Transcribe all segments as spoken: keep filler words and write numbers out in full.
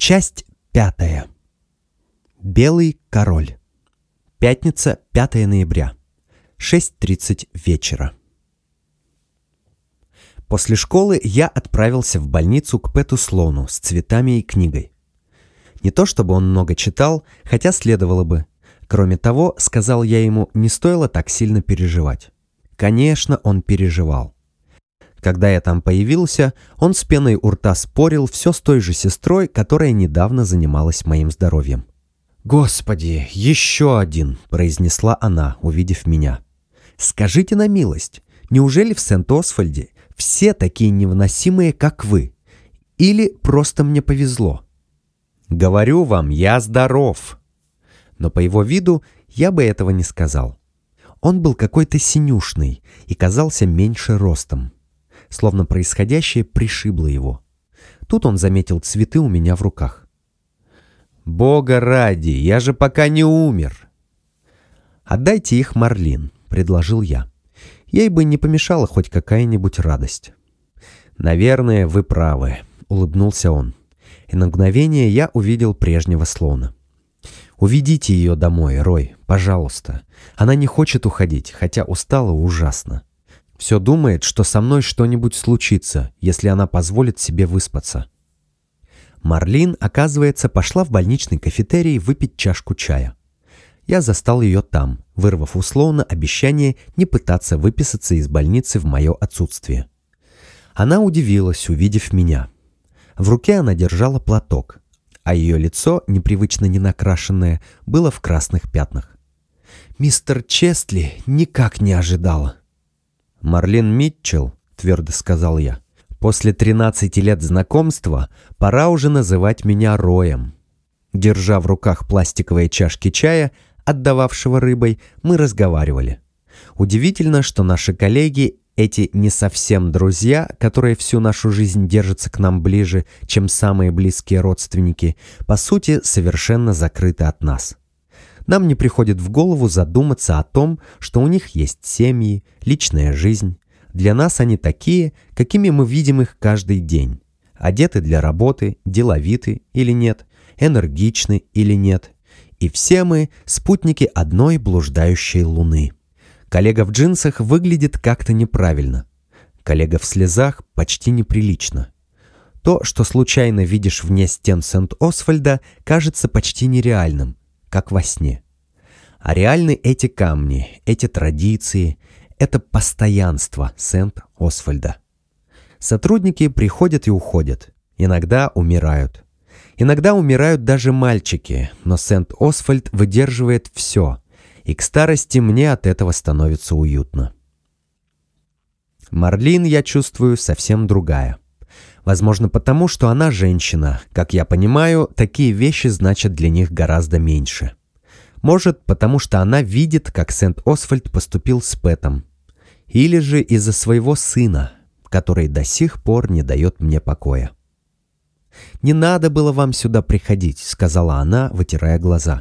Часть пятая. Белый король. Пятница, пятое ноября. шесть тридцать вечера. После школы я отправился в больницу к Пэту Слоуну с цветами и книгой. Не то чтобы он много читал, хотя следовало бы. Кроме того, сказал я ему, не стоило так сильно переживать. Конечно, он переживал. Когда я там появился, он с пеной у рта спорил все с той же сестрой, которая недавно занималась моим здоровьем. «Господи, еще один!» – произнесла она, увидев меня. «Скажите на милость, неужели в Сент-Освальде все такие невыносимые, как вы? Или просто мне повезло?» «Говорю вам, я здоров!» Но по его виду я бы этого не сказал. Он был какой-то синюшный и казался меньше ростом. Словно происходящее пришибло его. Тут он заметил цветы у меня в руках. «Бога ради, я же пока не умер!» «Отдайте их Марлин», — предложил я. Ей бы не помешала хоть какая-нибудь радость. «Наверное, вы правы», — улыбнулся он. И на мгновение я увидел прежнего Слоуна. «Уведите ее домой, Рой, пожалуйста. Она не хочет уходить, хотя устала ужасно. Все думает, что со мной что-нибудь случится, если она позволит себе выспаться». Марлин, оказывается, пошла в больничный кафетерий выпить чашку чая. Я застал ее там, вырвав у Слоуна обещание не пытаться выписаться из больницы в мое отсутствие. Она удивилась, увидев меня. В руке она держала платок, а ее лицо, непривычно ненакрашенное, было в красных пятнах. «Мистер Честли никак не ожидала». «Марлин Митчелл», — твердо сказал я, — «после тринадцати лет знакомства пора уже называть меня Роем». Держа в руках пластиковые чашки чая, отдававшего рыбой, мы разговаривали. Удивительно, что наши коллеги, эти не совсем друзья, которые всю нашу жизнь держатся к нам ближе, чем самые близкие родственники, по сути, совершенно закрыты от нас. Нам не приходит в голову задуматься о том, что у них есть семьи, личная жизнь. Для нас они такие, какими мы видим их каждый день. Одеты для работы, деловиты или нет, энергичны или нет. И все мы спутники одной блуждающей луны. Коллега в джинсах выглядит как-то неправильно. Коллега в слезах почти неприлично. То, что случайно видишь вне стен Сент-Освальда, кажется почти нереальным, как во сне. А реальны эти камни, эти традиции, это постоянство Сент-Освальда. Сотрудники приходят и уходят, иногда умирают. Иногда умирают даже мальчики, но Сент-Освальд выдерживает все, и к старости мне от этого становится уютно. Марлин, я чувствую, совсем другая. Возможно, потому, что она женщина. Как я понимаю, такие вещи значат для них гораздо меньше. Может, потому что она видит, как Сент-Освальд поступил с Пэтом. Или же из-за своего сына, который до сих пор не дает мне покоя. «Не надо было вам сюда приходить», — сказала она, вытирая глаза.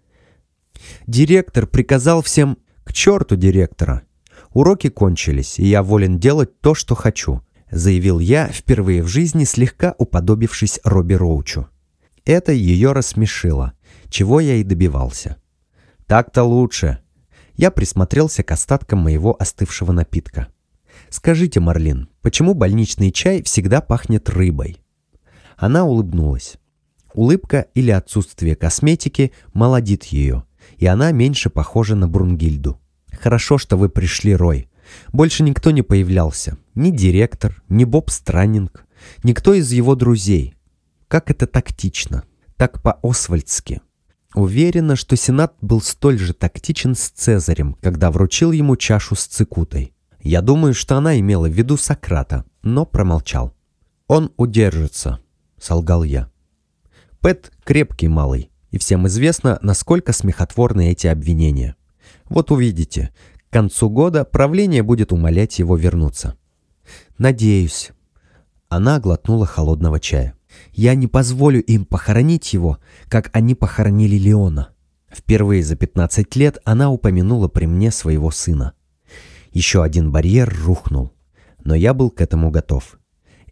«Директор приказал всем...» «К черту директора! Уроки кончились, и я волен делать то, что хочу», — заявил я, впервые в жизни слегка уподобившись Робби Роучу. Это ее рассмешило, чего я и добивался. «Так-то лучше». Я присмотрелся к остаткам моего остывшего напитка. «Скажите, Марлин, почему больничный чай всегда пахнет рыбой?» Она улыбнулась. Улыбка или отсутствие косметики молодит ее, и она меньше похожа на Брунгильду. «Хорошо, что вы пришли, Рой. Больше никто не появлялся. Ни директор, ни Боб Страннинг, никто из его друзей. Как это тактично, так по-освальдски. Уверена, что Сенат был столь же тактичен с Цезарем, когда вручил ему чашу с цикутой. Я думаю, что она имела в виду Сократа, но промолчал. Он удержится», — солгал я. Пэт крепкий малый, и всем известно, насколько смехотворны эти обвинения. Вот увидите, к концу года правление будет умолять его вернуться. «Надеюсь». Она глотнула холодного чая. «Я не позволю им похоронить его, как они похоронили Леона». Впервые за пятнадцать лет она упомянула при мне своего сына. Еще один барьер рухнул, но я был к этому готов.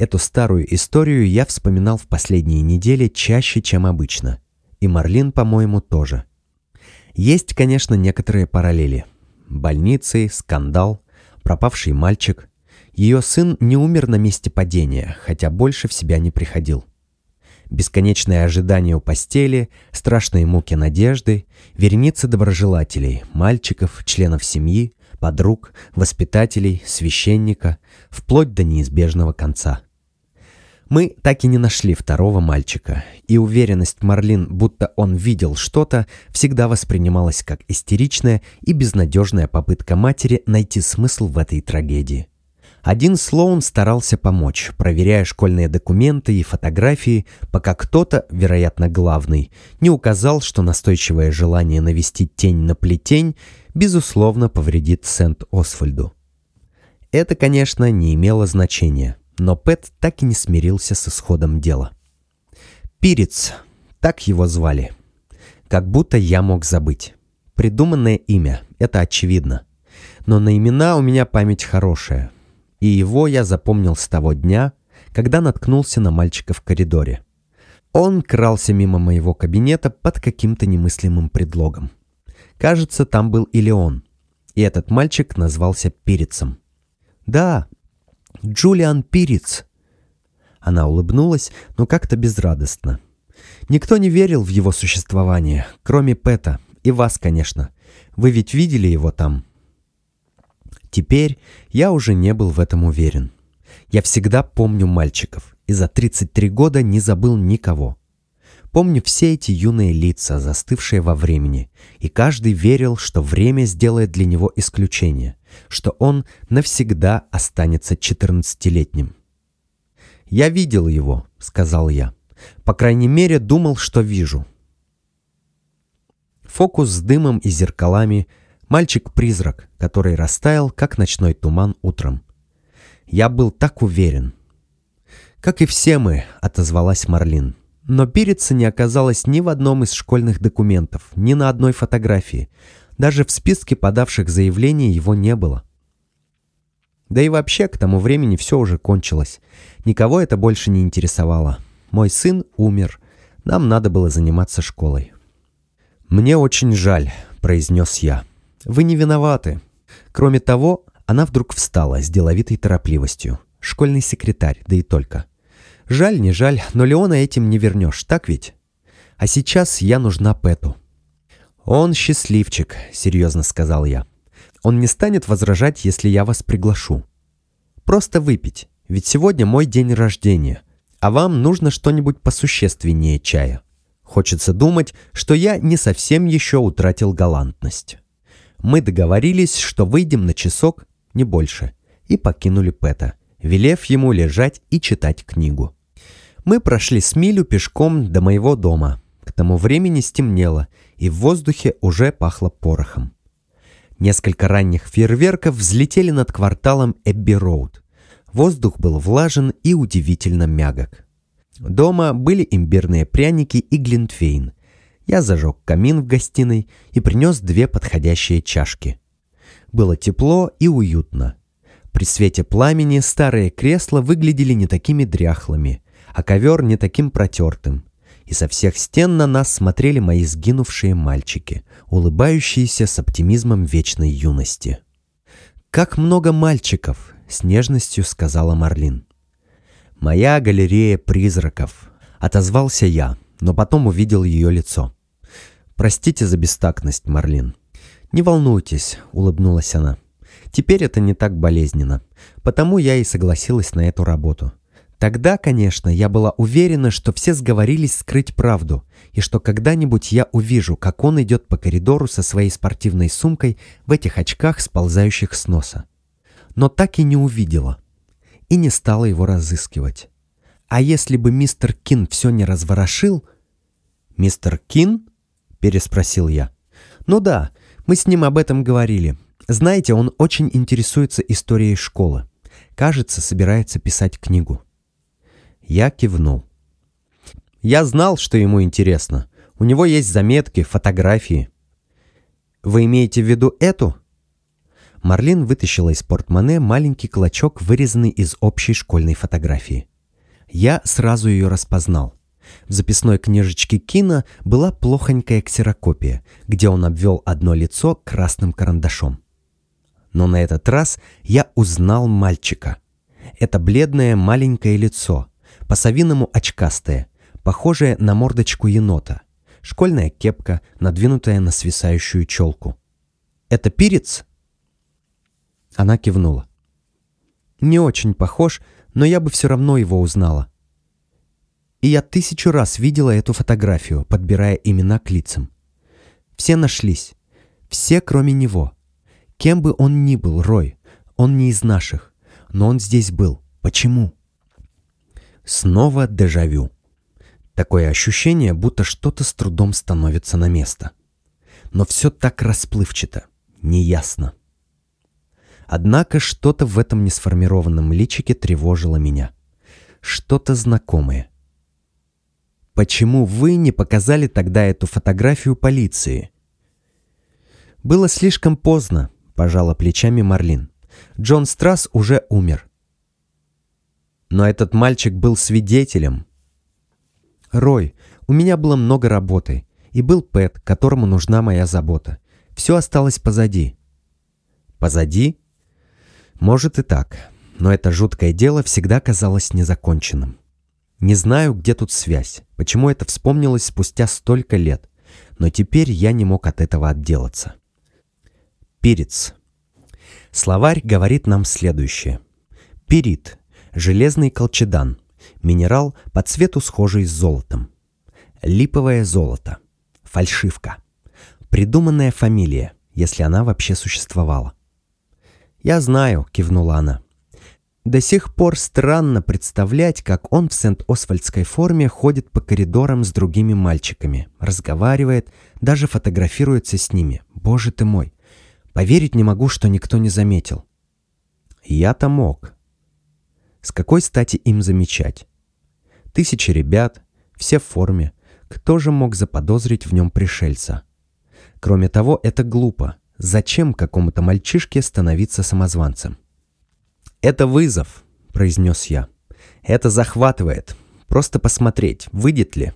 Эту старую историю я вспоминал в последние недели чаще, чем обычно. И Марлин, по-моему, тоже. Есть, конечно, некоторые параллели. Больницы, скандал, пропавший мальчик. Ее сын не умер на месте падения, хотя больше в себя не приходил. Бесконечное ожидание у постели, страшные муки надежды, вереницы доброжелателей, мальчиков, членов семьи, подруг, воспитателей, священника, вплоть до неизбежного конца. Мы так и не нашли второго мальчика, и уверенность Марлин, будто он видел что-то, всегда воспринималась как истеричная и безнадежная попытка матери найти смысл в этой трагедии. Один Слоун старался помочь, проверяя школьные документы и фотографии, пока кто-то, вероятно главный, не указал, что настойчивое желание навести тень на плетень безусловно повредит Сент-Освальду. Это, конечно, не имело значения, но Пэт так и не смирился с исходом дела. Пирец, так его звали. Как будто я мог забыть. Придуманное имя, это очевидно. Но на имена у меня память хорошая. И его я запомнил с того дня, когда наткнулся на мальчика в коридоре. Он крался мимо моего кабинета под каким-то немыслимым предлогом. Кажется, там был и Леон. И этот мальчик назвался Пирецом. «Да, Джулиан Пирец». Она улыбнулась, но как-то безрадостно. Никто не верил в его существование, кроме Пэта. И вас, конечно. Вы ведь видели его там? Теперь я уже не был в этом уверен. Я всегда помню мальчиков, и за тридцать три года не забыл никого. Помню все эти юные лица, застывшие во времени, и каждый верил, что время сделает для него исключение, что он навсегда останется четырнадцатилетним. «Я видел его», — сказал я. «По крайней мере, думал, что вижу». Фокус с дымом и зеркалами, мальчик-призрак, который растаял, как ночной туман утром. Я был так уверен. «Как и все мы», — отозвалась Марлин. Но Пиреца не оказалось ни в одном из школьных документов, ни на одной фотографии. Даже в списке подавших заявление его не было. Да и вообще, к тому времени все уже кончилось. Никого это больше не интересовало. Мой сын умер. Нам надо было заниматься школой. «Мне очень жаль», — произнес я. «Вы не виноваты». Кроме того, она вдруг встала с деловитой торопливостью. Школьный секретарь, да и только. Жаль, не жаль, но Леона этим не вернешь, так ведь? А сейчас я нужна Пэту. «Он счастливчик», — серьезно сказал я. «Он не станет возражать, если я вас приглашу. Просто выпить, ведь сегодня мой день рождения, а вам нужно что-нибудь посущественнее чая. Хочется думать, что я не совсем еще утратил галантность». Мы договорились, что выйдем на часок, не больше, и покинули Пэта, велев ему лежать и читать книгу. Мы прошли с милю пешком до моего дома. К тому времени стемнело, и в воздухе уже пахло порохом. Несколько ранних фейерверков взлетели над кварталом Эбби-Роуд. Воздух был влажен и удивительно мягок. Дома были имбирные пряники и глинтвейн. Я зажег камин в гостиной и принес две подходящие чашки. Было тепло и уютно. При свете пламени старые кресла выглядели не такими дряхлыми, а ковер не таким протертым. И со всех стен на нас смотрели мои сгинувшие мальчики, улыбающиеся с оптимизмом вечной юности. «Как много мальчиков!» — с нежностью сказала Марлин. «Моя галерея призраков», — отозвался я, но потом увидел ее лицо. «Простите за бестактность, Марлин». «Не волнуйтесь», — улыбнулась она. «Теперь это не так болезненно, потому я и согласилась на эту работу. Тогда, конечно, я была уверена, что все сговорились скрыть правду, и что когда-нибудь я увижу, как он идет по коридору со своей спортивной сумкой в этих очках, сползающих с носа. Но так и не увидела, и не стала его разыскивать. А если бы мистер Кин все не разворошил...» «Мистер Кин?» — переспросил я. «Ну да, мы с ним об этом говорили. Знаете, он очень интересуется историей школы. Кажется, собирается писать книгу». Я кивнул. Я знал, что ему интересно. У него есть заметки, фотографии. «Вы имеете в виду эту?» Марлин вытащила из портмоне маленький клочок, вырезанный из общей школьной фотографии. Я сразу ее распознал. В записной книжечке Кина была плохонькая ксерокопия, где он обвел одно лицо красным карандашом. Но на этот раз я узнал мальчика. Это бледное маленькое лицо, по-совиному очкастое, похожее на мордочку енота, школьная кепка, надвинутая на свисающую челку. «Это Пирец?» Она кивнула. «Не очень похож, но я бы все равно его узнала. И я тысячу раз видела эту фотографию, подбирая имена к лицам. Все нашлись. Все, кроме него. Кем бы он ни был, Рой, он не из наших. Но он здесь был. Почему?» Снова дежавю. Такое ощущение, будто что-то с трудом становится на место. Но все так расплывчато, неясно. Однако что-то в этом несформированном личике тревожило меня. Что-то знакомое. «Почему вы не показали тогда эту фотографию полиции?» «Было слишком поздно», — пожала плечами Марлин. «Джон Страсс уже умер». «Но этот мальчик был свидетелем». «Рой, у меня было много работы, и был Пэт, которому нужна моя забота. Все осталось позади». «Позади?» «Может и так, но это жуткое дело всегда казалось незаконченным. Не знаю, где тут связь, почему это вспомнилось спустя столько лет, но теперь я не мог от этого отделаться». Пирец. Словарь говорит нам следующее. Пирит – железный колчедан, минерал по цвету схожий с золотом. Липовое золото. Фальшивка. Придуманная фамилия, если она вообще существовала. «Я знаю», — кивнула она. «До сих пор странно представлять, как он в Сент-Освальдской форме ходит по коридорам с другими мальчиками, разговаривает, даже фотографируется с ними. Боже ты мой! Поверить не могу, что никто не заметил». Я-то мог. С какой стати им замечать? Тысячи ребят, все в форме. Кто же мог заподозрить в нем пришельца? Кроме того, это глупо. Зачем какому-то мальчишке становиться самозванцем? «Это вызов», — произнес я. «Это захватывает. Просто посмотреть, выйдет ли».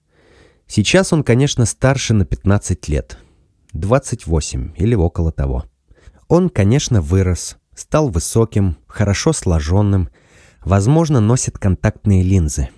Сейчас он, конечно, старше на пятнадцать лет. двадцать восемь или около того. Он, конечно, вырос, стал высоким, хорошо сложенным, возможно, носит контактные линзы.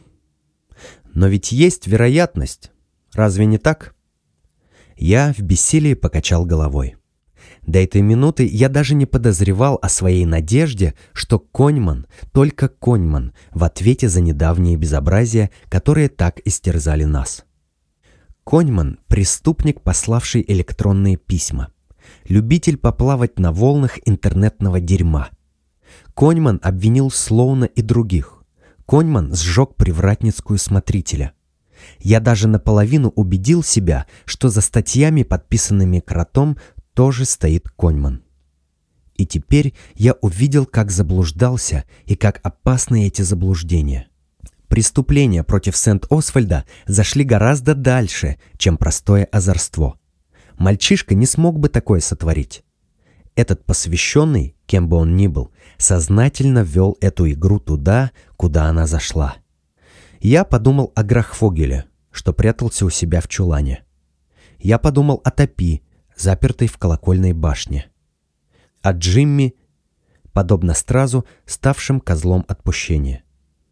Но ведь есть вероятность. Разве не так? Я в бессилии покачал головой. До этой минуты я даже не подозревал о своей надежде, что Коньман, только Коньман, в ответе за недавние безобразия, которые так истерзали нас. Коньман – преступник, пославший электронные письма. Любитель поплавать на волнах интернетного дерьма. Коньман обвинил Слоуна и других. Коньман сжег привратницкую смотрителя. Я даже наполовину убедил себя, что за статьями, подписанными Кротом, тоже стоит Коньман. И теперь я увидел, как заблуждался и как опасны эти заблуждения. Преступления против Сент-Освальда зашли гораздо дальше, чем простое озорство. Мальчишка не смог бы такое сотворить. Этот посвященный, кем бы он ни был, сознательно вел эту игру туда, куда она зашла. Я подумал о Грахфогеле, что прятался у себя в чулане. Я подумал о Топи, запертой в колокольной башне. О Джимми, подобно Стразу, ставшим козлом отпущения.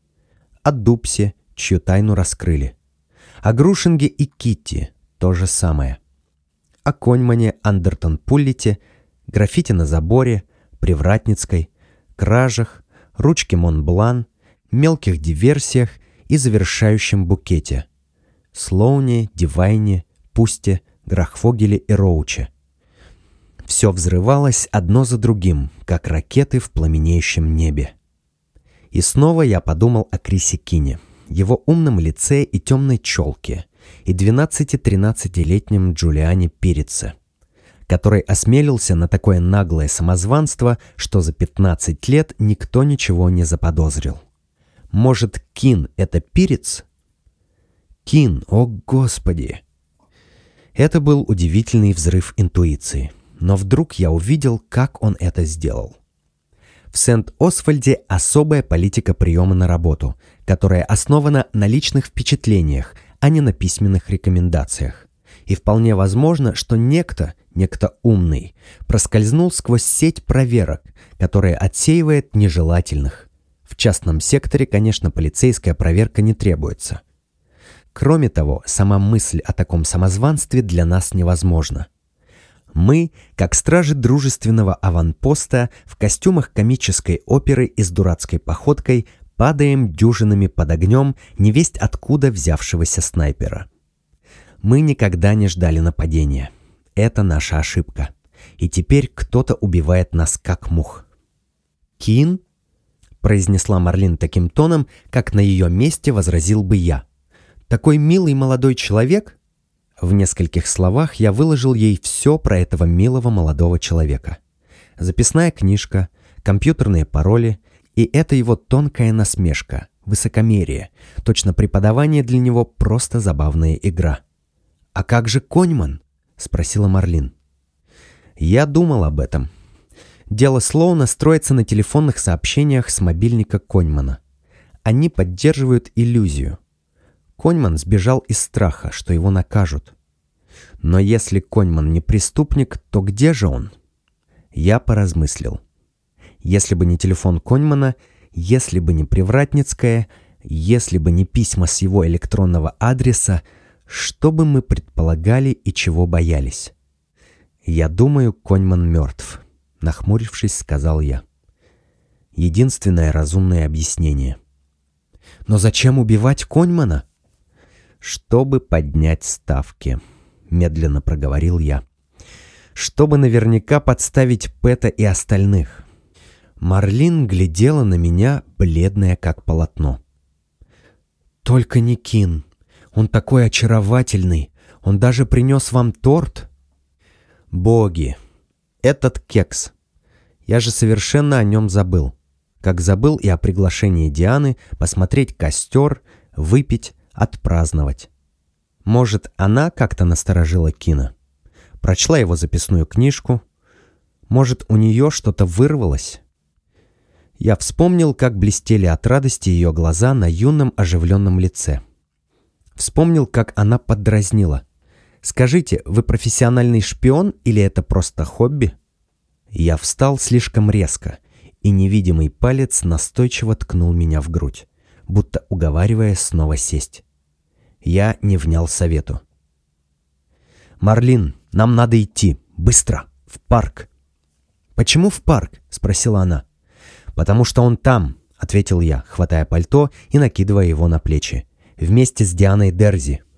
О Дупсе, чью тайну раскрыли. О Грушинге и Китти, то же самое. О Коньмане, Андертон-Пуллите, граффити на заборе, Привратницкой, кражах, ручке Монблан, мелких диверсиях и завершающем букете. Слоуне, Дивайне, Пусте, Грахфогеле и Роуче. Все взрывалось одно за другим, как ракеты в пламенеющем небе. И снова я подумал о Крисе Кине, его умном лице и темной челке, и двенадцати-тринадцатилетнем Джулиане Пиреце, который осмелился на такое наглое самозванство, что за пятнадцать лет никто ничего не заподозрил. Может, Кин — это Пирец? Кин, о господи! Это был удивительный взрыв интуиции, но вдруг я увидел, как он это сделал. В Сент-Освальде особая политика приема на работу, которая основана на личных впечатлениях, а не на письменных рекомендациях. И вполне возможно, что некто, некто умный, проскользнул сквозь сеть проверок, которая отсеивает нежелательных. В частном секторе, конечно, полицейская проверка не требуется. Кроме того, сама мысль о таком самозванстве для нас невозможна. Мы, как стражи дружественного аванпоста, в костюмах комической оперы и с дурацкой походкой падаем дюжинами под огнем невесть откуда взявшегося снайпера. Мы никогда не ждали нападения. Это наша ошибка. И теперь кто-то убивает нас как мух. «Кин?» — произнесла Марлин таким тоном, как на ее месте возразил бы я. «Такой милый молодой человек?» В нескольких словах я выложил ей все про этого милого молодого человека. Записная книжка, компьютерные пароли и это его тонкая насмешка, высокомерие, точно преподавание для него просто забавная игра. «А как же Коньман?» — спросила Марлин. Я думал об этом. Дело Слоуна строится на телефонных сообщениях с мобильника Коньмана. Они поддерживают иллюзию. Коньман сбежал из страха, что его накажут. Но если Коньман не преступник, то где же он? Я поразмыслил. Если бы не телефон Коньмана, если бы не Привратницкая, если бы не письма с его электронного адреса, что бы мы предполагали и чего боялись? «Я думаю, Коньман мертв», — нахмурившись, сказал я. Единственное разумное объяснение. «Но зачем убивать Коньмана?» «Чтобы поднять ставки», — медленно проговорил я. «Чтобы наверняка подставить Пэта и остальных». Марлин глядела на меня, бледная как полотно. «Только не Кин. Он такой очаровательный. Он даже принес вам торт». «Боги! Этот кекс! Я же совершенно о нем забыл. Как забыл и о приглашении Дианы посмотреть костер, выпить, отпраздновать. Может, она как-то насторожила Кина? Прочла его записную книжку? Может, у нее что-то вырвалось?» Я вспомнил, как блестели от радости ее глаза на юном оживленном лице. Вспомнил, как она поддразнила. «Скажите, вы профессиональный шпион или это просто хобби?» Я встал слишком резко, и невидимый палец настойчиво ткнул меня в грудь, будто уговаривая снова сесть. Я не внял совету. «Марлин, нам надо идти. Быстро. В парк». «Почему в парк?» — спросила она. «Потому что он там», — ответил я, хватая пальто и накидывая его на плечи. «Вместе с Дианой Дерзи».